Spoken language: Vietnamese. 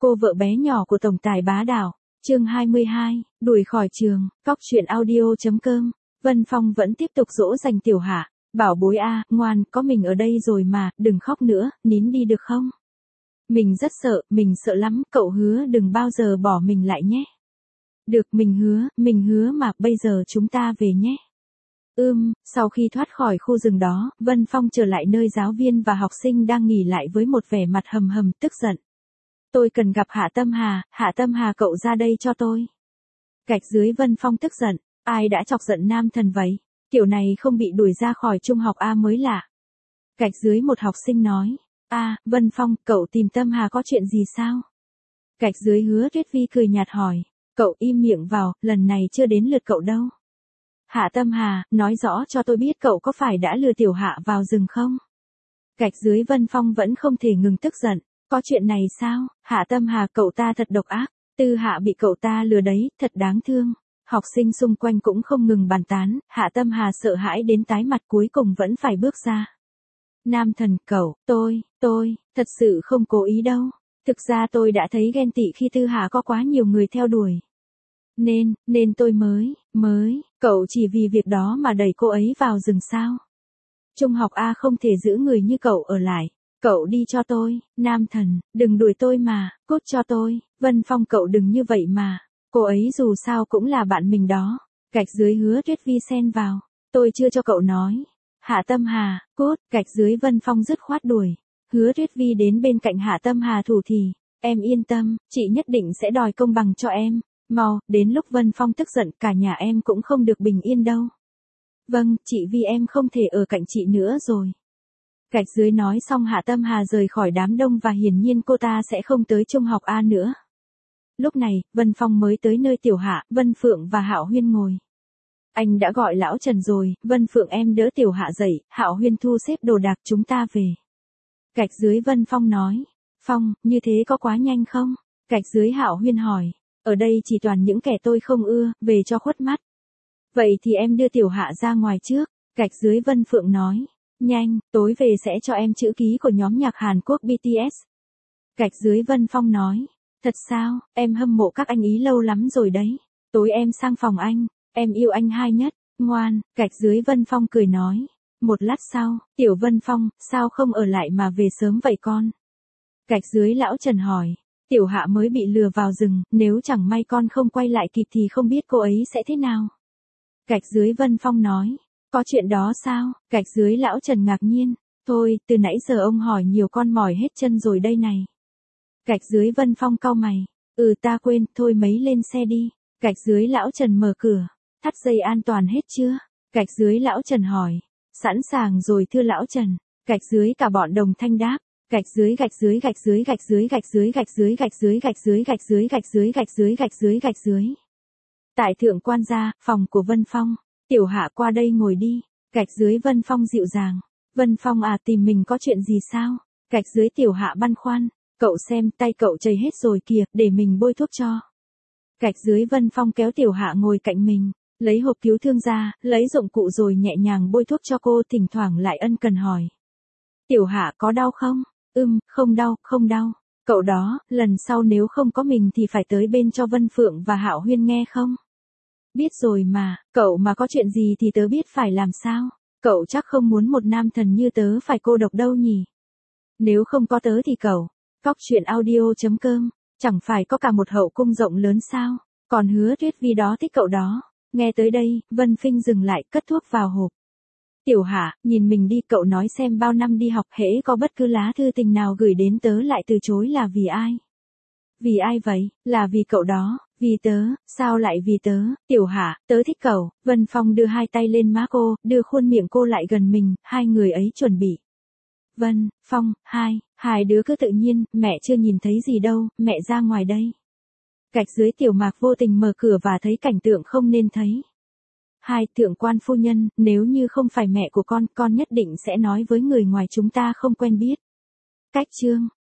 Cô vợ bé nhỏ của tổng tài bá đạo. Chương 22, đuổi khỏi trường. Cóc truyện audio.com. Vân Phong vẫn tiếp tục dỗ dành Tiểu Hạ. Bảo bối a, ngoan, có mình ở đây rồi mà, đừng khóc nữa, nín đi được không? Mình rất sợ, mình sợ lắm, cậu hứa đừng bao giờ bỏ mình lại nhé. Được, mình hứa mà, bây giờ chúng ta về nhé. Sau khi thoát khỏi khu rừng đó, Vân Phong trở lại nơi giáo viên và học sinh đang nghỉ lại với một vẻ mặt hầm hầm tức giận. Tôi cần gặp Hạ Tâm Hà cậu ra đây cho tôi. Gạch dưới Vân Phong tức giận, ai đã chọc giận nam thần vậy? Kiểu này không bị đuổi ra khỏi trung học A mới lạ. Gạch dưới một học sinh nói, Vân Phong, cậu tìm Tâm Hà có chuyện gì sao? Gạch dưới Hứa Tuyết Vi cười nhạt hỏi, cậu im miệng vào, lần này chưa đến lượt cậu đâu. Hạ Tâm Hà, nói rõ cho tôi biết cậu có phải đã lừa Tiểu Hạ vào rừng không? Gạch dưới Vân Phong vẫn không thể ngừng tức giận, có chuyện này sao? Hạ Tâm Hà, cậu ta thật độc ác, Tư Hạ bị cậu ta lừa đấy, thật đáng thương. Học sinh xung quanh cũng không ngừng bàn tán, Hạ Tâm Hà sợ hãi đến tái mặt cuối cùng vẫn phải bước ra. Nam thần, cậu, tôi, thật sự không cố ý đâu. Thực ra tôi đã thấy ghen tị khi Tư Hạ có quá nhiều người theo đuổi. Nên tôi mới, cậu chỉ vì việc đó mà đẩy cô ấy vào rừng sao? Trung học A không thể giữ người như cậu ở lại. Cậu đi cho tôi, nam thần, đừng đuổi tôi mà, cút cho tôi, Vân Phong cậu đừng như vậy mà. Cô ấy dù sao cũng là bạn mình đó. Gạch dưới Hứa Tuyết Vi xen vào, tôi chưa cho cậu nói. Hạ Tâm Hà, cút, gạch dưới Vân Phong dứt khoát đuổi. Hứa Tuyết Vi đến bên cạnh Hạ Tâm Hà thủ thì, em yên tâm, chị nhất định sẽ đòi công bằng cho em. Mau, đến lúc Vân Phong tức giận cả nhà em cũng không được bình yên đâu. Vâng, chị vì em không thể ở cạnh chị nữa rồi. Gạch dưới nói xong Hạ Tâm Hà rời khỏi đám đông và hiển nhiên cô ta sẽ không tới trung học A nữa. Lúc này, Vân Phong mới tới nơi Tiểu Hạ, Vân Phượng và Hạo Huyên ngồi. Anh đã gọi lão Trần rồi, Vân Phượng em đỡ Tiểu Hạ dậy, Hạo Huyên thu xếp đồ đạc chúng ta về. Gạch dưới Vân Phong nói, Phong, như thế có quá nhanh không? Gạch dưới Hạo Huyên hỏi, ở đây chỉ toàn những kẻ tôi không ưa, về cho khuất mắt. Vậy thì em đưa Tiểu Hạ ra ngoài trước, gạch dưới Vân Phượng nói, nhanh, tối về sẽ cho em chữ ký của nhóm nhạc Hàn Quốc BTS. Gạch dưới Vân Phong nói, thật sao, em hâm mộ các anh ý lâu lắm rồi đấy, tối em sang phòng anh, em yêu anh hai nhất, ngoan, gạch dưới Vân Phong cười nói. Một lát sau, Tiểu Vân Phong, sao không ở lại mà về sớm vậy con? Gạch dưới lão Trần hỏi, Tiểu Hạ mới bị lừa vào rừng, nếu chẳng may con không quay lại kịp thì không biết cô ấy sẽ thế nào. Gạch dưới Vân Phong nói, có chuyện đó sao? Gạch dưới lão Trần ngạc nhiên, thôi, từ nãy giờ ông hỏi nhiều con mỏi hết chân rồi đây này. Gạch dưới Vân Phong cau mày, ta quên, thôi mấy lên xe đi. Gạch dưới lão Trần mở cửa, thắt dây an toàn hết chưa? Gạch dưới lão Trần hỏi, sẵn sàng rồi thưa lão Trần. Gạch dưới cả bọn đồng thanh đáp. Gạch dưới. Tại thượng quan gia, phòng của Vân Phong. Tiểu Hạ qua đây ngồi đi. Gạch dưới Vân Phong dịu dàng. Vân Phong tìm mình có chuyện gì sao? Gạch dưới Tiểu Hạ băn khoăn. Cậu xem tay cậu chảy hết rồi kìa, để mình bôi thuốc cho. Gạch dưới Vân Phong kéo Tiểu Hạ ngồi cạnh mình, lấy hộp cứu thương ra, lấy dụng cụ rồi nhẹ nhàng bôi thuốc cho cô, thỉnh thoảng lại ân cần hỏi. Tiểu Hạ có đau không? Không đau. Cậu đó, lần sau nếu không có mình thì phải tới bên cho Vân Phượng và Hạo Huyên nghe không? Biết rồi mà, cậu mà có chuyện gì thì tớ biết phải làm sao. Cậu chắc không muốn một nam thần như tớ phải cô độc đâu nhỉ? Nếu không có tớ thì cậu, Cóc truyện audio.com, chẳng phải có cả một hậu cung rộng lớn sao? Còn Hứa Tuyết Vi đó thích cậu đó. Nghe tới đây, Vân Phinh dừng lại, cất thuốc vào hộp. Tiểu Hạ, nhìn mình đi, cậu nói xem bao năm đi học hễ có bất cứ lá thư tình nào gửi đến tớ lại từ chối là vì ai? Vì ai vậy? Là vì cậu đó, vì tớ, sao lại vì tớ? Tiểu Hạ, tớ thích cậu. Vân Phong đưa hai tay lên má cô, đưa khuôn miệng cô lại gần mình, hai người ấy chuẩn bị. Vân Phong, hai đứa cứ tự nhiên, mẹ chưa nhìn thấy gì đâu, mẹ ra ngoài đây. Gạch dưới Tiểu Mạc vô tình mở cửa và thấy cảnh tượng không nên thấy. Thượng quan phu nhân, nếu như không phải mẹ của con nhất định sẽ nói với người ngoài chúng ta không quen biết. Cách chương